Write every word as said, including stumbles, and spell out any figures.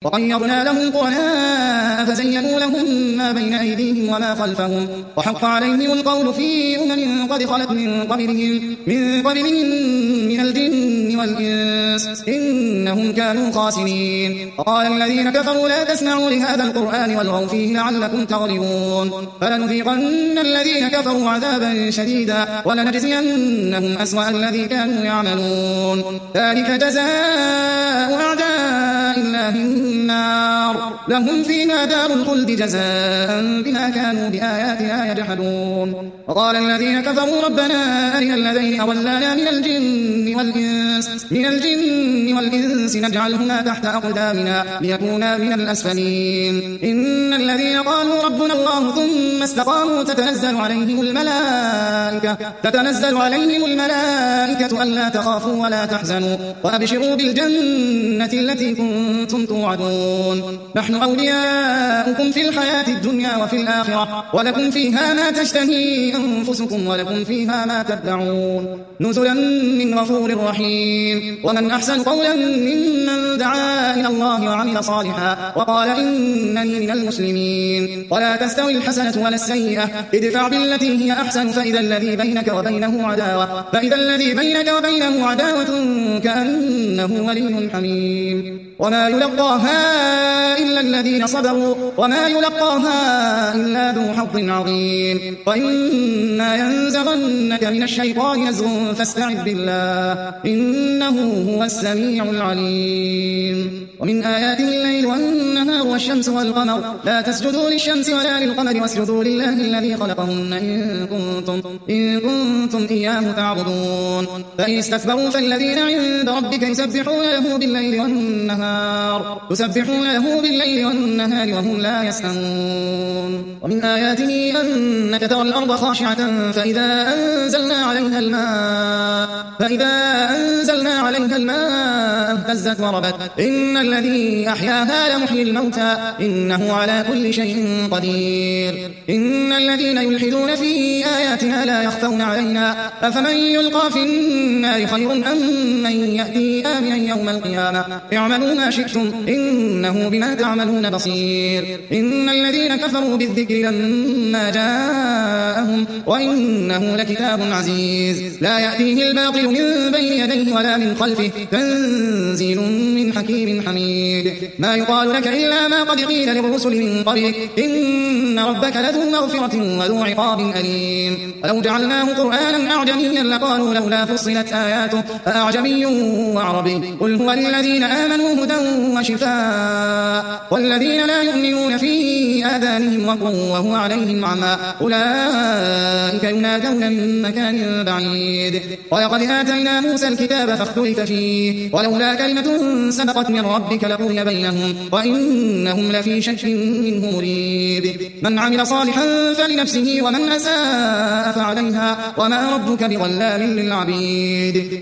وقيضنا لهم قرناء فزينوا لهم ما بين أيديهم وما خلفهم وحق عليهم القول في أمم قد خلت من قبلهم من قبلهم من الجن والإنس إنهم كانوا خاسرين. وقال الذين كفروا لا تسمعوا لهذا القرآن والغوا فيه لعلكم تغلبون فلنذيقن الذين كفروا عذابا شديدا ولنجزينهم أسوأ الذي كانوا يعملون ذلك جزاء أعداء الله النار لهم فيها دار الخلد جزاء بما كانوا بآياتنا يجحدون. وقال الذين كفروا ربنا أرنا الذين أضلانا من الجن والإنس من الجن والإنس نجعلهما تحت أقدامنا ليكونا من الأسفلين إن الذين قالوا ربنا الله ثم استقاموا تتنزل عليهم الملائكة تتنزل عليهم الملائكة ألا تخافوا ولا تحزنوا وأبشروا بالجنة التي كنتم توعدون نحن أولياؤكم في الحياة الدنيا وفي الآخرة ولكم فيها ما تشتهي أنفسكم ولكم فيها ما تدعون نزلا من غفور رحيم. ومن أحسن قولا ممن دعا إلى الله وعمل صالحا وقال إنني من المسلمين. ولا تستوي الحسنة ولا السيئة ادفع بالتي هي أحسن فإذا الذي بينك وبينه عداوة فإذا الذي بينك وبينه عداوة كأنه ولي حميم. وما يلقاها إلا الذين صبروا وما يلقاها إلا ذو حظ عظيم. وإما ينزغنك من الشيطان نزغ فاستعذ بالله إنه هو السميع العليم. ومن آياته الليل والنهار والشمس والقمر لا تسجدوا للشمس ولا للقمر واسجدوا لله الذي خلقهن إن كنتم, إن كنتم إياه تعبدون. فإن استكبروا فالذين عند ربك يسبحون له بالليل والنهار يسبحون له بالليل والنهار وهم لا يسأمون. ومن آياته أنك ترى الأرض خاشعة فإذا أنزلنا عليها الماء فإذا أنزلنا عليها الماء اهتزت وربت إن الذي أحياها لمحيي الموتى إنه على كل شيء قدير. إن الذين يلحدون في آياتنا لا يخفون علينا أفمن يلقى في النار خير أم من يأتي آمنا يوم القيامة اعملوا ما شئتم إنه بما تعملون بصير. إن الذين كفروا بالذكر لما جاءهم وإنه لكتاب عزيز لا يأتيه الباطل من بين يديه ولا من خلفه تنزيل من حكيم حميد. ما يقال لك إلا ما قد قيل للرسل من قبلك إن ربك لذو مغفرة وذو عقاب أليم. ولو جعلناه قرآنا أعجميا لقالوا لولا فصلت آياته أعجمي وعربي قل هو للذين آمنوا هدى وشفاء والذين لا يؤمنون في آذانهم وقر وهو عليهم عمى أولئك ينادون من مكان بعيد. ولقد آتينا موسى الكتاب فاختلف فيه ولولا كلمة سبقت من ربك لقضي بينهم وإنهم لفي شك منه مريب. من عمل صالحا فلنفسه ومن أساء فعليها وما ربك بظلام للعبيد.